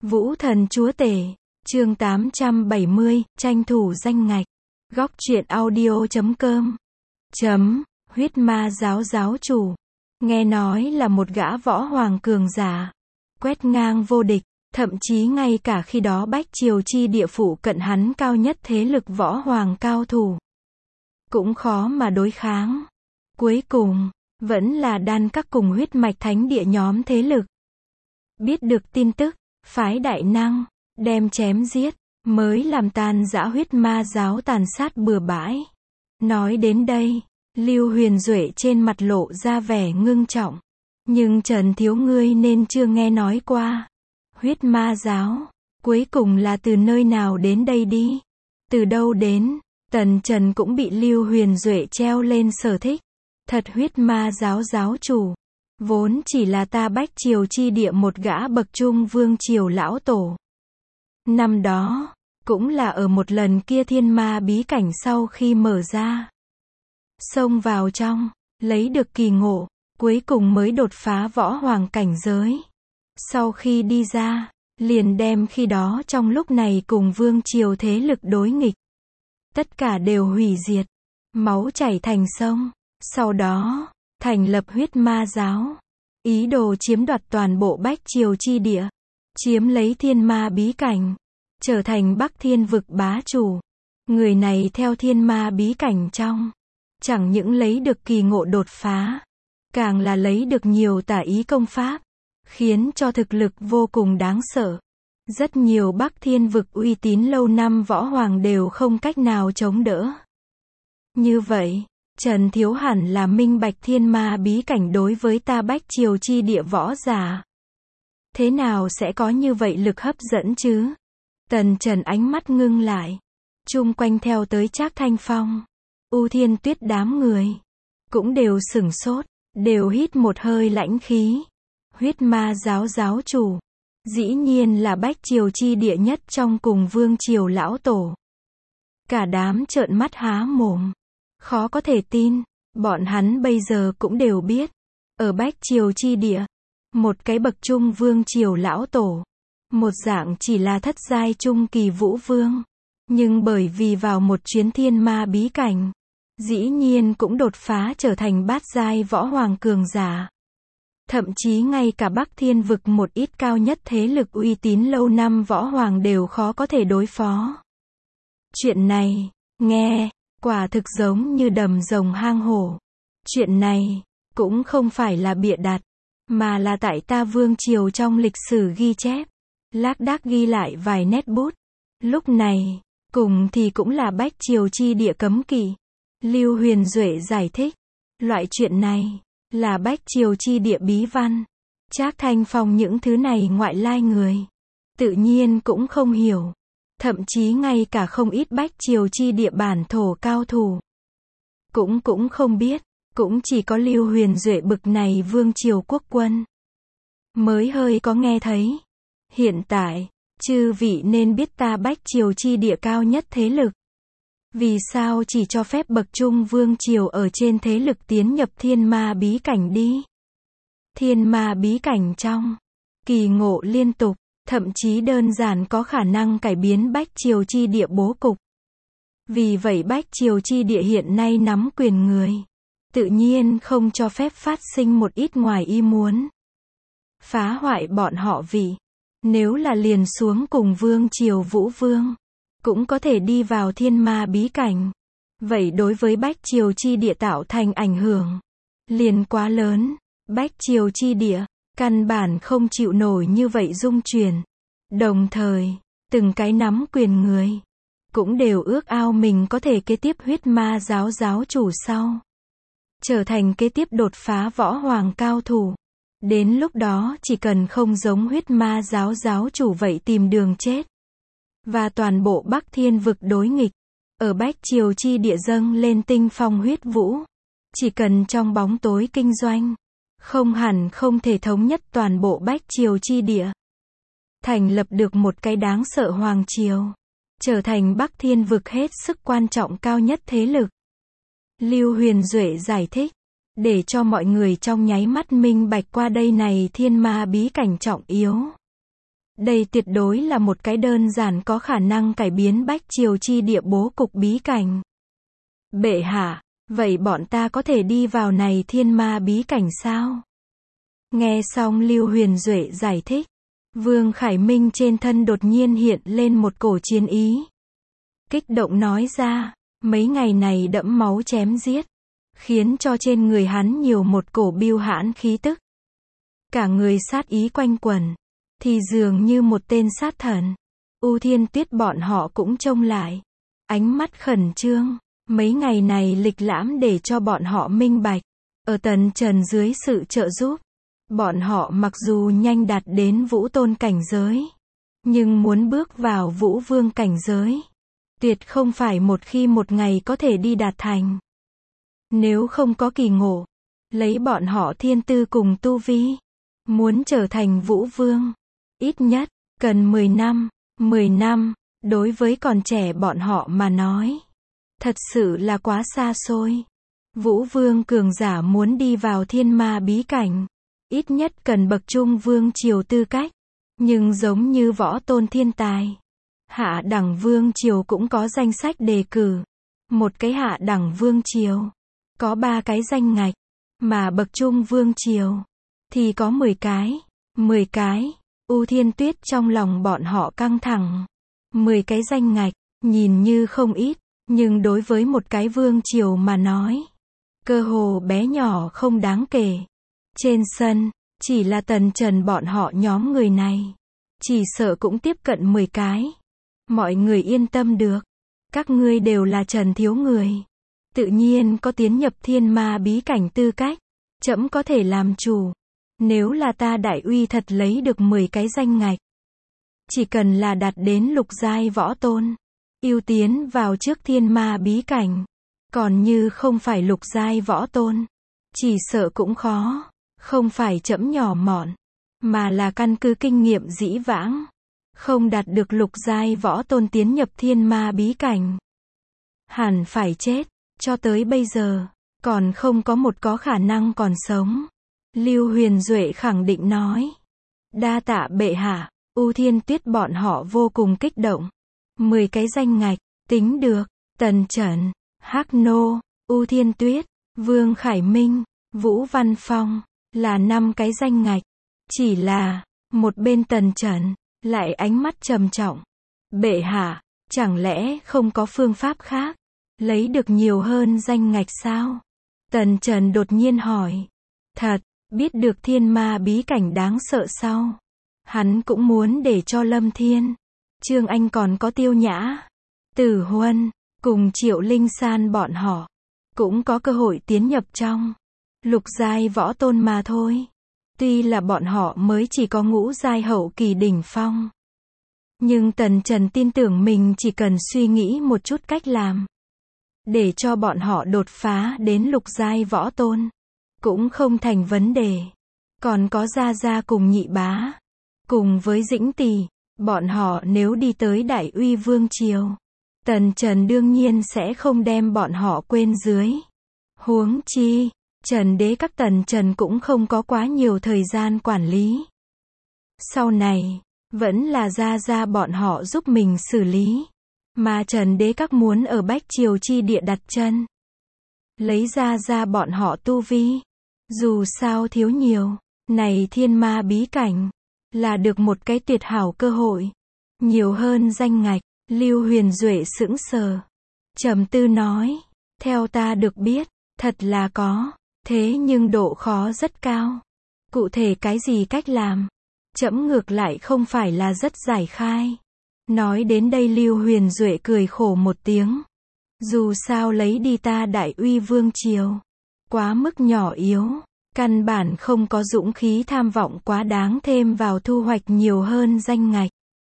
Vũ thần chúa tể, chương 870, tranh thủ danh ngạch. Góc truyện audio.com. Huyết ma giáo giáo chủ. Nghe nói là một gã võ hoàng cường giả. Quét ngang vô địch, thậm chí ngay cả khi đó Bách Triều chi địa phụ cận hắn cao nhất thế lực võ hoàng cao thủ. Cũng khó mà đối kháng. Cuối cùng, vẫn là đan các cùng huyết mạch thánh địa nhóm thế lực. Biết được tin tức, phái đại năng, đem chém giết, mới làm tan dã huyết ma giáo tàn sát bừa bãi. Nói đến đây, Lưu Huyền Duệ trên mặt lộ ra vẻ ngưng trọng. Nhưng Trần thiếu ngươi nên chưa nghe nói qua. Huyết ma giáo, cuối cùng là từ nơi nào đến đây đi? Từ đâu đến? Tần Trần cũng bị Lưu Huyền Duệ treo lên sở thích. Thật huyết ma giáo giáo chủ. Vốn chỉ là ta Bách Triều chi địa một gã bậc trung vương triều lão tổ. Năm đó, cũng là ở một lần kia thiên ma bí cảnh sau khi mở ra. Xông vào trong, lấy được kỳ ngộ, cuối cùng mới đột phá võ hoàng cảnh giới. Sau khi đi ra, liền đem khi đó trong lúc này cùng vương triều thế lực đối nghịch. Tất cả đều hủy diệt, máu chảy thành sông. Sau đó, thành lập huyết ma giáo, ý đồ chiếm đoạt toàn bộ Bách Triều chi địa, chiếm lấy thiên ma bí cảnh, trở thành Bắc Thiên vực bá chủ. Người này theo thiên ma bí cảnh trong, chẳng những lấy được kỳ ngộ đột phá, càng là lấy được nhiều tả ý công pháp, khiến cho thực lực vô cùng đáng sợ. Rất nhiều Bắc Thiên vực uy tín lâu năm võ hoàng đều không cách nào chống đỡ. Như vậy, Trần thiếu hẳn là minh bạch thiên ma bí cảnh đối với ta Bách Triều chi địa võ giả. Thế nào sẽ có như vậy lực hấp dẫn chứ? Tần Trần ánh mắt ngưng lại. Chung quanh theo tới Trác Thanh Phong, U Thiên Tuyết đám người. Cũng đều sửng sốt, đều hít một hơi lãnh khí. Huyết ma giáo giáo chủ. Dĩ nhiên là Bách Triều chi địa nhất trong cùng vương triều lão tổ. Cả đám trợn mắt há mồm. Khó có thể tin, bọn hắn bây giờ cũng đều biết. Ở Bách Triều chi địa, một cái bậc trung vương triều lão tổ. Một dạng chỉ là thất giai trung kỳ vũ vương. Nhưng bởi vì vào một chuyến thiên ma bí cảnh, dĩ nhiên cũng đột phá trở thành bát giai võ hoàng cường giả. Thậm chí ngay cả Bắc Thiên vực một ít cao nhất thế lực uy tín lâu năm võ hoàng đều khó có thể đối phó. Chuyện này, nghe, quả thực giống như đầm rồng hang hổ. Chuyện này, cũng không phải là bịa đặt, mà là tại ta vương triều trong lịch sử ghi chép. Lác đác ghi lại vài nét bút. Lúc này, cùng thì cũng là Bách Triều chi địa cấm kỵ. Lưu Huyền Duệ giải thích. Loại chuyện này, là Bách Triều chi địa bí văn. Trác Thanh Phong những thứ này ngoại lai người. Tự nhiên cũng không hiểu. Thậm chí ngay cả không ít Bách Triều chi địa bản thổ cao thủ. Cũng không biết. Cũng chỉ có Lưu Huyền Duệ bực này vương triều quốc quân. Mới hơi có nghe thấy. Hiện tại, chư vị nên biết ta Bách Triều chi địa cao nhất thế lực. Vì sao chỉ cho phép bậc trung vương triều ở trên thế lực tiến nhập thiên ma bí cảnh đi? Thiên ma bí cảnh trong, kỳ ngộ liên tục, thậm chí đơn giản có khả năng cải biến Bách Triều chi địa bố cục. Vì vậy Bách Triều chi địa hiện nay nắm quyền người, tự nhiên không cho phép phát sinh một ít ngoài ý muốn. Phá hoại bọn họ vì, nếu là liền xuống cùng vương triều vũ vương, cũng có thể đi vào thiên ma bí cảnh. Vậy đối với Bách Triều chi địa tạo thành ảnh hưởng liền quá lớn. Bách Triều chi địa, căn bản không chịu nổi như vậy dung chuyển. Đồng thời, từng cái nắm quyền người, cũng đều ước ao mình có thể kế tiếp huyết ma giáo giáo chủ sau. Trở thành kế tiếp đột phá võ hoàng cao thủ. Đến lúc đó chỉ cần không giống huyết ma giáo giáo chủ vậy tìm đường chết. Và toàn bộ Bắc Thiên vực đối nghịch. Ở Bách Triều chi địa dâng lên tinh phong huyết vũ. Chỉ cần trong bóng tối kinh doanh. Không hẳn không thể thống nhất toàn bộ Bách Triều chi địa. Thành lập được một cái đáng sợ hoàng triều. Trở thành Bắc Thiên vực hết sức quan trọng cao nhất thế lực. Lưu Huyền Duệ giải thích. Để cho mọi người trong nháy mắt minh bạch qua đây này thiên ma bí cảnh trọng yếu. Đây tuyệt đối là một cái đơn giản có khả năng cải biến Bách Triều chi địa bố cục bí cảnh. Bệ hạ, vậy bọn ta có thể đi vào này thiên ma bí cảnh sao? Nghe xong Lưu Huyền Duệ giải thích, Vương Khải Minh trên thân đột nhiên hiện lên một cổ chiến ý. Kích động nói ra, mấy ngày này đẫm máu chém giết, khiến cho trên người hắn nhiều một cổ bưu hãn khí tức. Cả người sát ý quanh quẩn, thì dường như một tên sát thần. U Thiên Tuyết bọn họ cũng trông lại, ánh mắt khẩn trương, mấy ngày này lịch lãm để cho bọn họ minh bạch. Ở Tần Trần dưới sự trợ giúp, bọn họ mặc dù nhanh đạt đến vũ tôn cảnh giới, nhưng muốn bước vào vũ vương cảnh giới, tuyệt không phải một khi một ngày có thể đi đạt thành. Nếu không có kỳ ngộ, lấy bọn họ thiên tư cùng tu vi, muốn trở thành vũ vương, ít nhất, cần 10 năm, 10 năm, đối với còn trẻ bọn họ mà nói. Thật sự là quá xa xôi. Vũ vương cường giả muốn đi vào thiên ma bí cảnh, ít nhất cần bậc trung vương triều tư cách. Nhưng giống như võ tôn thiên tài, hạ đẳng vương triều cũng có danh sách đề cử. Một cái hạ đẳng vương triều, có 3 cái danh ngạch, mà bậc trung vương triều, thì có 10 cái. 10 cái, U Thiên Tuyết trong lòng bọn họ căng thẳng. 10 cái danh ngạch, nhìn như không ít, nhưng đối với một cái vương triều mà nói, cơ hồ bé nhỏ không đáng kể. Trên sân, chỉ là Tần Trần bọn họ nhóm người này, chỉ sợ cũng tiếp cận 10 cái. Mọi người yên tâm được, các ngươi đều là Trần thiếu người, tự nhiên có tiến nhập thiên ma bí cảnh tư cách, trẫm có thể làm chủ. Nếu là ta Đại Uy thật lấy được 10 cái danh ngạch, chỉ cần là đạt đến lục giai võ tôn, ưu tiến vào trước thiên ma bí cảnh, còn như không phải lục giai võ tôn, chỉ sợ cũng khó. Không phải trẫm nhỏ mọn, mà là căn cứ kinh nghiệm dĩ vãng, không đạt được lục giai võ tôn tiến nhập thiên ma bí cảnh, hẳn phải chết. Cho tới bây giờ, còn không có một có khả năng còn sống. Lưu Huyền Duệ khẳng định nói. Đa tạ bệ hạ. U Thiên Tuyết bọn họ vô cùng kích động. 10 cái danh ngạch, tính được. Tần Trần, Hắc Nô, U Thiên Tuyết, Vương Khải Minh, Vũ Văn Phong, là 5 cái danh ngạch. Chỉ là, một bên Tần Trần, lại ánh mắt trầm trọng. Bệ hạ, chẳng lẽ không có phương pháp khác, lấy được nhiều hơn danh ngạch sao? Tần Trần đột nhiên hỏi. Thật, biết được thiên ma bí cảnh đáng sợ sau, hắn cũng muốn để cho Lâm Thiên, Trương Anh còn có Tiêu Nhã, Tử Huân, cùng Triệu Linh San bọn họ, cũng có cơ hội tiến nhập trong lục giai võ tôn mà thôi. Tuy là bọn họ mới chỉ có ngũ giai hậu kỳ đỉnh phong, nhưng Tần Trần tin tưởng mình chỉ cần suy nghĩ một chút cách làm, để cho bọn họ đột phá đến lục giai võ tôn, cũng không thành vấn đề. Còn có Gia Gia cùng Nhị Bá, cùng với Dĩnh Tỷ, bọn họ nếu đi tới Đại Uy Vương Triều, Tần Trần đương nhiên sẽ không đem bọn họ quên dưới. Huống chi, Trần Đế các Tần Trần cũng không có quá nhiều thời gian quản lý. Sau này, vẫn là Gia Gia bọn họ giúp mình xử lý. Mà Trần Đế các muốn ở Bách Triều chi địa đặt chân, lấy Gia Gia bọn họ tu vi. Dù sao thiếu nhiều, này thiên ma bí cảnh, là được một cái tuyệt hảo cơ hội. Nhiều hơn danh ngạch. Lưu Huyền Duệ sững sờ, trầm tư nói. Theo ta được biết, thật là có, thế nhưng độ khó rất cao. Cụ thể cái gì cách làm, trẫm ngược lại không phải là rất giải khai. Nói đến đây Lưu Huyền Duệ cười khổ một tiếng. Dù sao lấy đi ta Đại Uy Vương Triều, quá mức nhỏ yếu, căn bản không có dũng khí tham vọng quá đáng thêm vào thu hoạch nhiều hơn danh ngạch.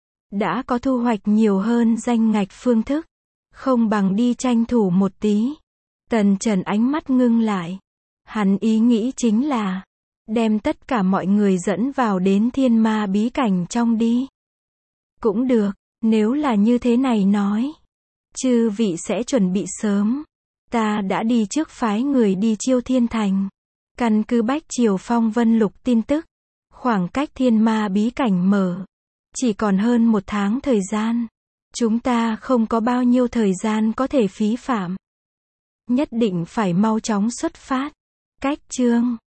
Đã có thu hoạch nhiều hơn danh ngạch phương thức, không bằng đi tranh thủ một tí. Tần Trần ánh mắt ngưng lại. Hắn ý nghĩ chính là, đem tất cả mọi người dẫn vào đến thiên ma bí cảnh trong đi. Cũng được, nếu là như thế này nói, chư vị sẽ chuẩn bị sớm. Ta đã đi trước phái người đi Chiêu Thiên Thành. Căn cứ Bách Triều Phong Vân Lục tin tức, khoảng cách thiên ma bí cảnh mở, Chỉ còn hơn 1 tháng thời gian. Chúng ta không có bao nhiêu thời gian có thể phí phạm. Nhất định phải mau chóng xuất phát. Cách chương